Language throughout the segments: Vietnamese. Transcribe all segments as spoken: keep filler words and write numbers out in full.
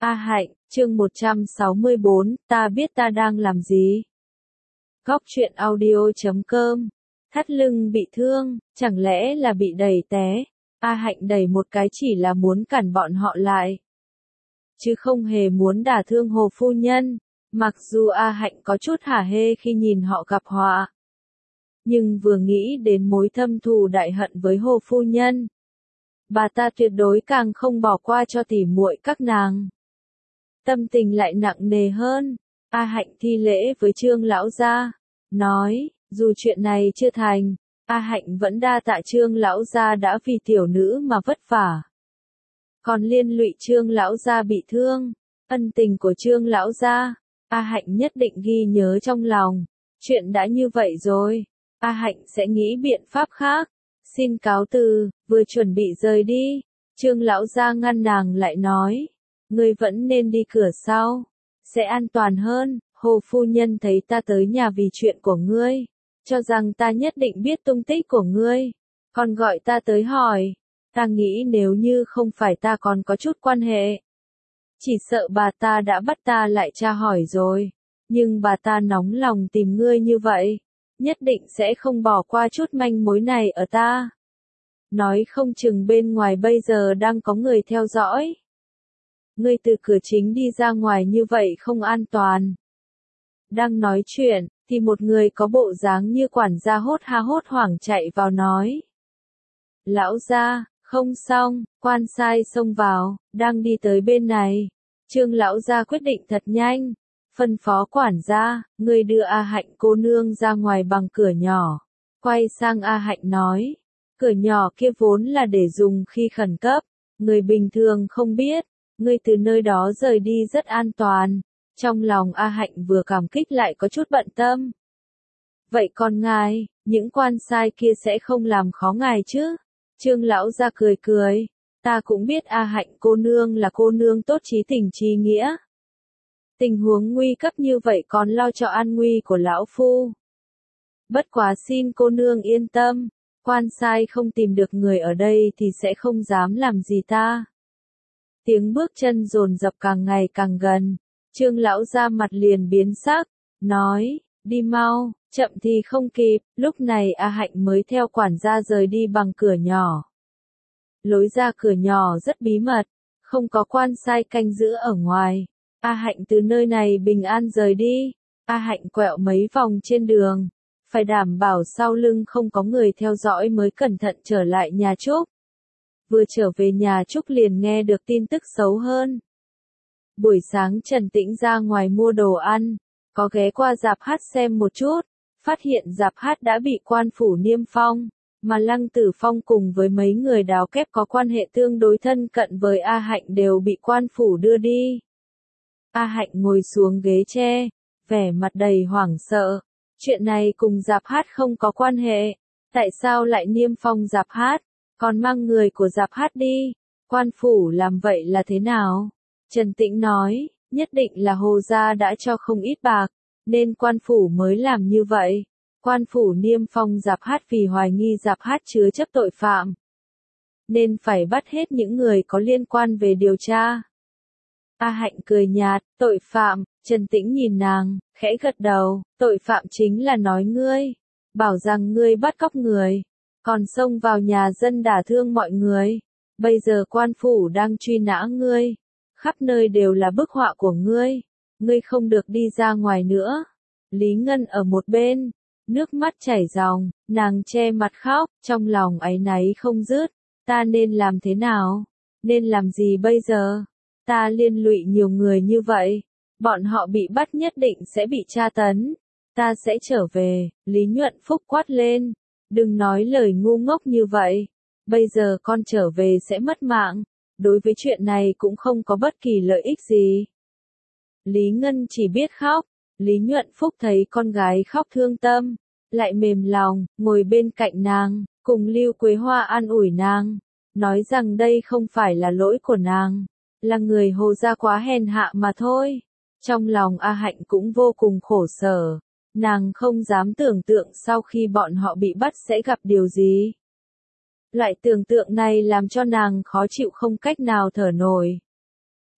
A Hạnh, chương một trăm sáu mươi bốn, ta biết ta đang làm gì. Góc truyện audio chấm com. Thắt lưng bị thương, chẳng lẽ là bị đẩy té. A Hạnh đẩy một cái chỉ là muốn cản bọn họ lại, chứ không hề muốn đả thương Hồ phu nhân. Mặc dù A Hạnh có chút hả hê khi nhìn họ gặp họa, nhưng vừa nghĩ đến mối thâm thù đại hận với Hồ phu nhân, bà ta tuyệt đối càng không bỏ qua cho tỉ muội các nàng. Tâm tình lại nặng nề hơn. A Hạnh thi lễ với Trương lão gia, nói, dù chuyện này chưa thành, A Hạnh vẫn đa tạ Trương lão gia đã vì tiểu nữ mà vất vả. Còn liên lụy Trương lão gia bị thương, ân tình của Trương lão gia, A Hạnh nhất định ghi nhớ trong lòng. Chuyện đã như vậy rồi, A Hạnh sẽ nghĩ biện pháp khác. Xin cáo từ. Vừa chuẩn bị rời đi, Trương lão gia ngăn nàng lại nói, ngươi vẫn nên đi cửa sau, sẽ an toàn hơn. Hồ phu nhân thấy ta tới nhà vì chuyện của ngươi, cho rằng ta nhất định biết tung tích của ngươi, còn gọi ta tới hỏi. Ta nghĩ nếu như không phải ta còn có chút quan hệ, chỉ sợ bà ta đã bắt ta lại tra hỏi rồi. Nhưng bà ta nóng lòng tìm ngươi như vậy, nhất định sẽ không bỏ qua chút manh mối này ở ta. Nói không chừng bên ngoài bây giờ đang có người theo dõi. Ngươi từ cửa chính đi ra ngoài như vậy không an toàn. Đang nói chuyện, thì một người có bộ dáng như quản gia hốt ha hốt hoảng chạy vào nói. Lão gia, không xong, quan sai xông vào, đang đi tới bên này. Trương lão gia quyết định thật nhanh, phân phó quản gia, ngươi đưa A Hạnh cô nương ra ngoài bằng cửa nhỏ. Quay sang A Hạnh nói, cửa nhỏ kia vốn là để dùng khi khẩn cấp, người bình thường không biết, ngươi từ nơi đó rời đi rất an toàn. Trong lòng A Hạnh vừa cảm kích lại có chút bận tâm. Vậy còn ngài, những quan sai kia sẽ không làm khó ngài chứ? Trương lão gia cười cười, ta cũng biết A Hạnh cô nương là cô nương tốt trí tình trí nghĩa. Tình huống nguy cấp như vậy còn lo cho an nguy của lão phu. Bất quá xin cô nương yên tâm, quan sai không tìm được người ở đây thì sẽ không dám làm gì ta. Tiếng bước chân dồn dập càng ngày càng gần, Trương lão gia mặt liền biến sắc, nói, đi mau, chậm thì không kịp. Lúc này A Hạnh mới theo quản gia rời đi bằng cửa nhỏ. Lối ra cửa nhỏ rất bí mật, không có quan sai canh giữ ở ngoài. A Hạnh từ nơi này bình an rời đi. A Hạnh quẹo mấy vòng trên đường, phải đảm bảo sau lưng không có người theo dõi mới cẩn thận trở lại nhà Trúc. Vừa trở về nhà Trúc liền nghe được tin tức xấu hơn. Buổi sáng Trần Tĩnh ra ngoài mua đồ ăn, có ghé qua rạp hát xem một chút, phát hiện rạp hát đã bị quan phủ niêm phong, mà Lăng Tử Phong cùng với mấy người đào kép có quan hệ tương đối thân cận với A Hạnh đều bị quan phủ đưa đi. A Hạnh ngồi xuống ghế tre, vẻ mặt đầy hoảng sợ. Chuyện này cùng rạp hát không có quan hệ, tại sao lại niêm phong rạp hát, còn mang người của rạp hát đi? Quan phủ làm vậy là thế nào? Trần Tĩnh nói, nhất định là Hồ gia đã cho không ít bạc, nên quan phủ mới làm như vậy. Quan phủ niêm phong rạp hát vì hoài nghi rạp hát chứa chấp tội phạm, nên phải bắt hết những người có liên quan về điều tra. A Hạnh cười nhạt, tội phạm. Trần Tĩnh nhìn nàng, khẽ gật đầu, tội phạm chính là nói ngươi, bảo rằng ngươi bắt cóc người, còn xông vào nhà dân đả thương mọi người. Bây giờ quan phủ đang truy nã ngươi, khắp nơi đều là bức họa của ngươi, ngươi không được đi ra ngoài nữa. Lý Ngân ở một bên, nước mắt chảy ròng, nàng che mặt khóc, trong lòng áy náy không dứt. Ta nên làm thế nào? Nên làm gì bây giờ? Ta liên lụy nhiều người như vậy, bọn họ bị bắt nhất định sẽ bị tra tấn. Ta sẽ trở về. Lý Nhuận Phúc quát lên, đừng nói lời ngu ngốc như vậy. Bây giờ con trở về sẽ mất mạng, đối với chuyện này cũng không có bất kỳ lợi ích gì. Lý Ngân chỉ biết khóc. Lý Nhuận Phúc thấy con gái khóc thương tâm, lại mềm lòng, ngồi bên cạnh nàng, cùng Lưu Quế Hoa an ủi nàng, nói rằng đây không phải là lỗi của nàng, là người Hồ gia quá hèn hạ mà thôi. Trong lòng A Hạnh cũng vô cùng khổ sở, nàng không dám tưởng tượng sau khi bọn họ bị bắt sẽ gặp điều gì. Loại tưởng tượng này làm cho nàng khó chịu không cách nào thở nổi.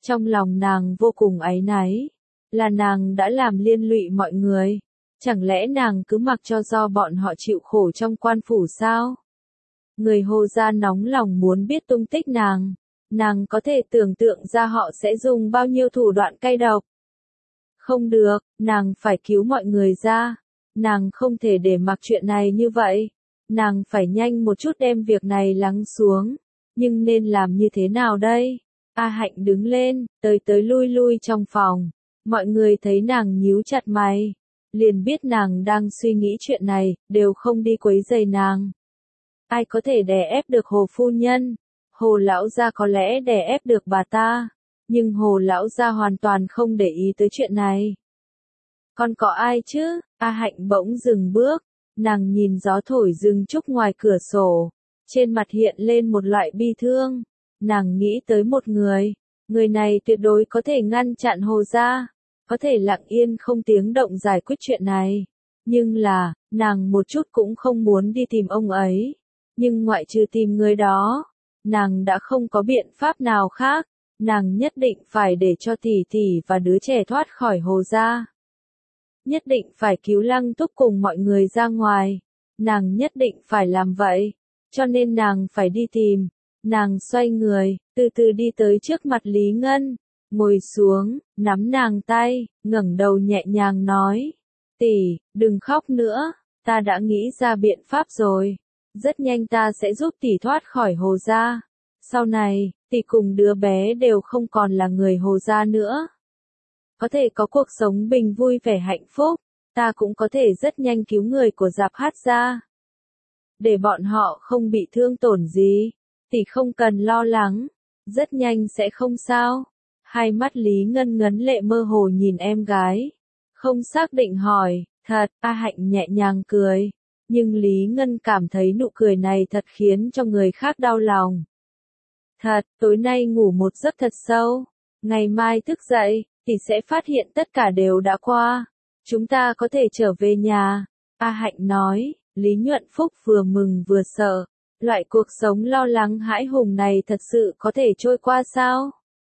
Trong lòng nàng vô cùng áy náy, là nàng đã làm liên lụy mọi người. Chẳng lẽ nàng cứ mặc cho do bọn họ chịu khổ trong quan phủ sao? Người Hồ gia nóng lòng muốn biết tung tích nàng. Nàng có thể tưởng tượng ra họ sẽ dùng bao nhiêu thủ đoạn cay độc. Không được, nàng phải cứu mọi người ra. Nàng không thể để mặc chuyện này như vậy. Nàng phải nhanh một chút đem việc này lắng xuống. Nhưng nên làm như thế nào đây? A Hạnh đứng lên, tới tới lui lui trong phòng. Mọi người thấy nàng nhíu chặt mày. Liền biết nàng đang suy nghĩ chuyện này, đều không đi quấy rầy nàng. Ai có thể đè ép được Hồ phu nhân? Hồ lão gia có lẽ đè ép được bà ta. Nhưng Hồ lão gia hoàn toàn không để ý tới chuyện này. Còn có ai chứ? A Hạnh bỗng dừng bước. Nàng nhìn gió thổi rừng trúc ngoài cửa sổ. Trên mặt hiện lên một loại bi thương. Nàng nghĩ tới một người. Người này tuyệt đối có thể ngăn chặn Hồ gia. Có thể lặng yên không tiếng động giải quyết chuyện này. Nhưng là, nàng một chút cũng không muốn đi tìm ông ấy. Nhưng ngoại trừ tìm người đó, nàng đã không có biện pháp nào khác. Nàng nhất định phải để cho tỷ tỷ và đứa trẻ thoát khỏi Hồ gia. Nhất định phải cứu Lăng Túc cùng mọi người ra ngoài. Nàng nhất định phải làm vậy. Cho nên nàng phải đi tìm. Nàng xoay người, từ từ đi tới trước mặt Lý Ngân. Ngồi xuống, nắm nàng tay, ngẩng đầu nhẹ nhàng nói. Tỷ, đừng khóc nữa, ta đã nghĩ ra biện pháp rồi. Rất nhanh ta sẽ giúp tỷ thoát khỏi Hồ gia. Sau này, tỷ cùng đứa bé đều không còn là người Hồ gia nữa. Có thể có cuộc sống bình vui vẻ hạnh phúc, ta cũng có thể rất nhanh cứu người của Giạp Hát gia. Để bọn họ không bị thương tổn gì, tỷ không cần lo lắng, rất nhanh sẽ không sao. Hai mắt Lý Ngân ngấn lệ mơ hồ nhìn em gái. Không xác định hỏi, thật, A Hạnh nhẹ nhàng cười. Nhưng Lý Ngân cảm thấy nụ cười này thật khiến cho người khác đau lòng. Thật, tối nay ngủ một giấc thật sâu. Ngày mai thức dậy, thì sẽ phát hiện tất cả đều đã qua. Chúng ta có thể trở về nhà. A Hạnh nói, Lý Nhuận Phúc vừa mừng vừa sợ. Loại cuộc sống lo lắng hãi hùng này thật sự có thể trôi qua sao?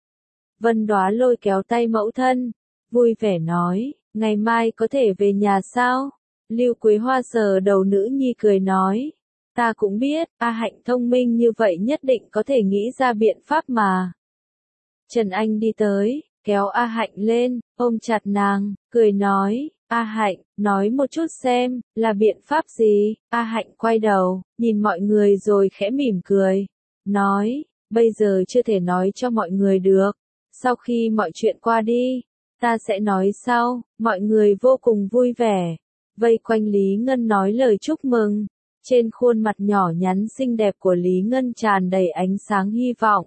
Vân Đóa lôi kéo tay mẫu thân, vui vẻ nói, ngày mai có thể về nhà sao? Lưu Quế Hoa sờ đầu nữ nhi cười nói, ta cũng biết, A Hạnh thông minh như vậy nhất định có thể nghĩ ra biện pháp mà. Trần Anh đi tới, kéo A Hạnh lên, ôm chặt nàng, cười nói, A Hạnh, nói một chút xem, là biện pháp gì? A Hạnh quay đầu, nhìn mọi người rồi khẽ mỉm cười, nói, bây giờ chưa thể nói cho mọi người được. Sau khi mọi chuyện qua đi, ta sẽ nói sau. Mọi người vô cùng vui vẻ, vây quanh Lý Ngân nói lời chúc mừng. Trên khuôn mặt nhỏ nhắn xinh đẹp của Lý Ngân tràn đầy ánh sáng hy vọng.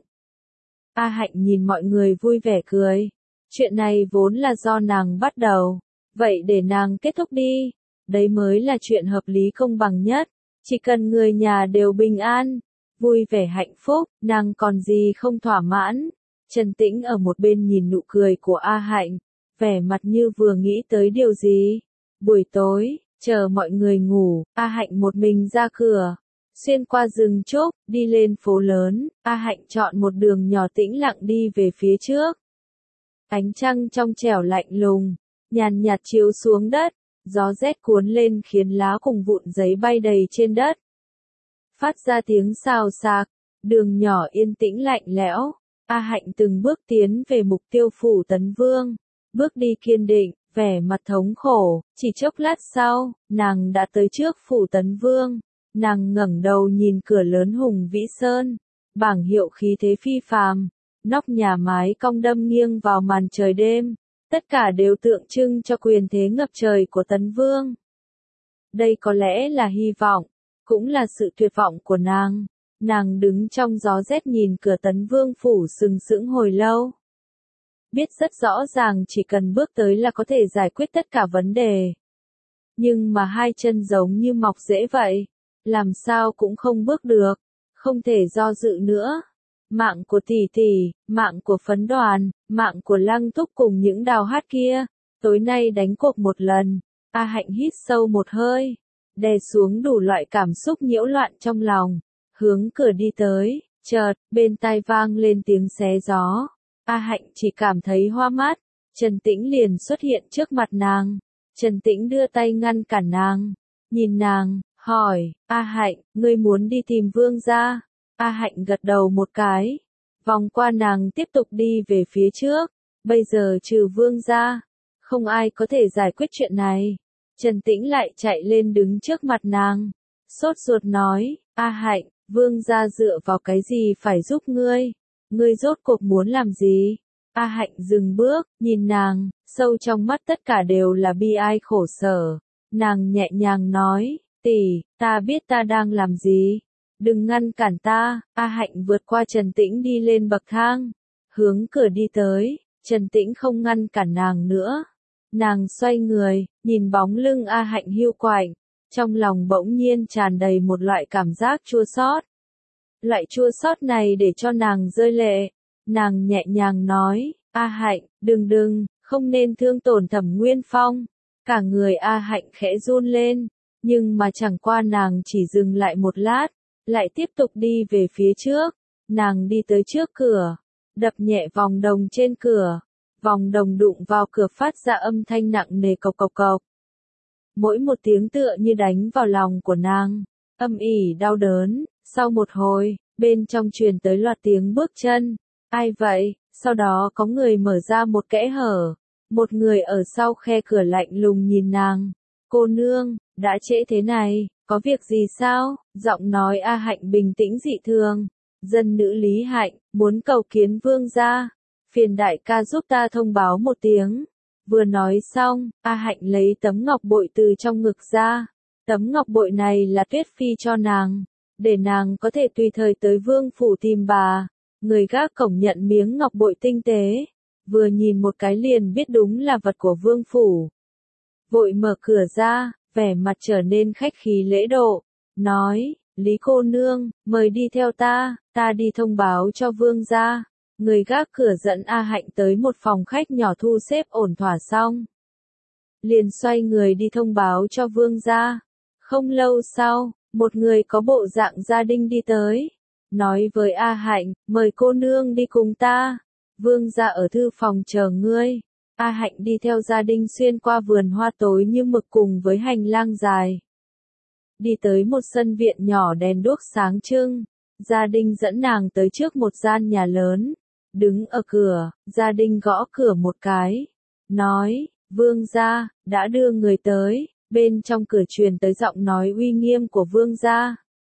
A Hạnh nhìn mọi người vui vẻ cười. Chuyện này vốn là do nàng bắt đầu, vậy để nàng kết thúc đi. Đấy mới là chuyện hợp lý công bằng nhất. Chỉ cần người nhà đều bình an, vui vẻ hạnh phúc, nàng còn gì không thỏa mãn. Trần Tĩnh ở một bên nhìn nụ cười của A Hạnh, vẻ mặt như vừa nghĩ tới điều gì. Buổi tối, chờ mọi người ngủ, A Hạnh một mình ra cửa, xuyên qua rừng trúc, đi lên phố lớn. A Hạnh chọn một đường nhỏ tĩnh lặng đi về phía trước. Ánh trăng trong trẻo lạnh lùng, nhàn nhạt chiếu xuống đất, gió rét cuốn lên khiến lá cùng vụn giấy bay đầy trên đất. Phát ra tiếng xào xạc, đường nhỏ yên tĩnh lạnh lẽo. A Hạnh từng bước tiến về mục tiêu phủ Tấn Vương, bước đi kiên định, vẻ mặt thống khổ, chỉ chốc lát sau, nàng đã tới trước phủ Tấn Vương, nàng ngẩng đầu nhìn cửa lớn hùng vĩ sơn, bảng hiệu khí thế phi phàm, nóc nhà mái cong đâm nghiêng vào màn trời đêm, tất cả đều tượng trưng cho quyền thế ngập trời của Tấn Vương. Đây có lẽ là hy vọng, cũng là sự tuyệt vọng của nàng. Nàng đứng trong gió rét nhìn cửa Tấn Vương phủ sừng sững hồi lâu. Biết rất rõ ràng chỉ cần bước tới là có thể giải quyết tất cả vấn đề. Nhưng mà hai chân giống như mọc rễ vậy, làm sao cũng không bước được, không thể do dự nữa. Mạng của tỷ tỷ, mạng của Phấn Đoàn, mạng của Lăng Túc cùng những đào hát kia, tối nay đánh cuộc một lần. A Hạnh hít sâu một hơi, đè xuống đủ loại cảm xúc nhiễu loạn trong lòng. Hướng cửa đi tới, chợt, bên tai vang lên tiếng xé gió. A Hạnh chỉ cảm thấy hoa mắt, Trần Tĩnh liền xuất hiện trước mặt nàng. Trần Tĩnh đưa tay ngăn cản nàng, nhìn nàng, hỏi, A Hạnh, ngươi muốn đi tìm Vương gia? A Hạnh gật đầu một cái, vòng qua nàng tiếp tục đi về phía trước. Bây giờ trừ Vương gia, không ai có thể giải quyết chuyện này. Trần Tĩnh lại chạy lên đứng trước mặt nàng, sốt ruột nói, A Hạnh, Vương gia dựa vào cái gì phải giúp ngươi? Ngươi rốt cuộc muốn làm gì? A Hạnh dừng bước, nhìn nàng, sâu trong mắt tất cả đều là bi ai khổ sở. Nàng nhẹ nhàng nói, tỷ, ta biết ta đang làm gì. Đừng ngăn cản ta. A Hạnh vượt qua Trần Tĩnh đi lên bậc thang, hướng cửa đi tới. Trần Tĩnh không ngăn cản nàng nữa. Nàng xoay người, nhìn bóng lưng A Hạnh hiu quạnh. Trong lòng bỗng nhiên tràn đầy một loại cảm giác chua xót. Loại chua xót này để cho nàng rơi lệ. Nàng nhẹ nhàng nói, A Hạnh, đừng đừng, không nên thương tổn Thẩm Nguyên Phong. Cả người A Hạnh khẽ run lên, nhưng mà chẳng qua nàng chỉ dừng lại một lát, lại tiếp tục đi về phía trước. Nàng đi tới trước cửa, đập nhẹ vòng đồng trên cửa. Vòng đồng đụng vào cửa phát ra âm thanh nặng nề cộc cộc cộc. Mỗi một tiếng tựa như đánh vào lòng của nàng, âm ỉ đau đớn. Sau một hồi, bên trong truyền tới loạt tiếng bước chân. Ai vậy? Sau đó có người mở ra một kẽ hở. Một người ở sau khe cửa lạnh lùng nhìn nàng. Cô nương, đã trễ thế này, có việc gì sao? Giọng nói A Hạnh bình tĩnh dị thường. Dân nữ Lý Hạnh, muốn cầu kiến Vương gia. Phiền đại ca giúp ta thông báo một tiếng. Vừa nói xong, A Hạnh lấy tấm ngọc bội từ trong ngực ra. Tấm ngọc bội này là Tuyết Phi cho nàng, để nàng có thể tùy thời tới vương phủ tìm bà. Người gác cổng nhận miếng ngọc bội tinh tế, vừa nhìn một cái liền biết đúng là vật của vương phủ. Vội mở cửa ra, vẻ mặt trở nên khách khí lễ độ, nói, Lý cô nương, mời đi theo ta, ta đi thông báo cho vương gia. Người gác cửa dẫn A Hạnh tới một phòng khách nhỏ thu xếp ổn thỏa xong. Liền xoay người đi thông báo cho vương gia. Không lâu sau, một người có bộ dạng gia đình đi tới, nói với A Hạnh, mời cô nương đi cùng ta. Vương gia ở thư phòng chờ ngươi. A Hạnh đi theo gia đình xuyên qua vườn hoa tối như mực cùng với hành lang dài. Đi tới một sân viện nhỏ đèn đuốc sáng trưng. Gia đình dẫn nàng tới trước một gian nhà lớn. Đứng ở cửa, gia đình gõ cửa một cái. Nói, vương gia, đã đưa người tới. Bên trong cửa truyền tới giọng nói uy nghiêm của vương gia.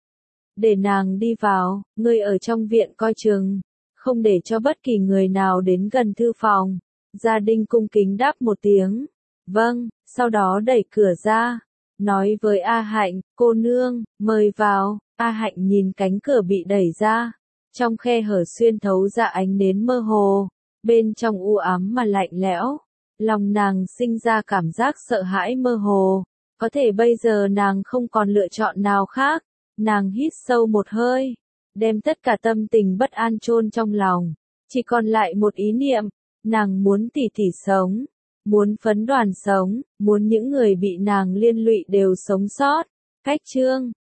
Để nàng đi vào, ngươi ở trong viện coi chừng, không để cho bất kỳ người nào đến gần thư phòng. Gia đình cung kính đáp một tiếng. Vâng, sau đó đẩy cửa ra. Nói với A Hạnh, cô nương, mời vào. A Hạnh nhìn cánh cửa bị đẩy ra. Trong khe hở xuyên thấu ra ánh nến mơ hồ. Bên trong u ám mà lạnh lẽo. Lòng nàng sinh ra cảm giác sợ hãi mơ hồ. Có thể bây giờ nàng không còn lựa chọn nào khác. Nàng hít sâu một hơi. Đem tất cả tâm tình bất an chôn trong lòng. Chỉ còn lại một ý niệm. Nàng muốn tỷ tỷ sống. Muốn phấn đoàn sống. Muốn những người bị nàng liên lụy đều sống sót. Cách chương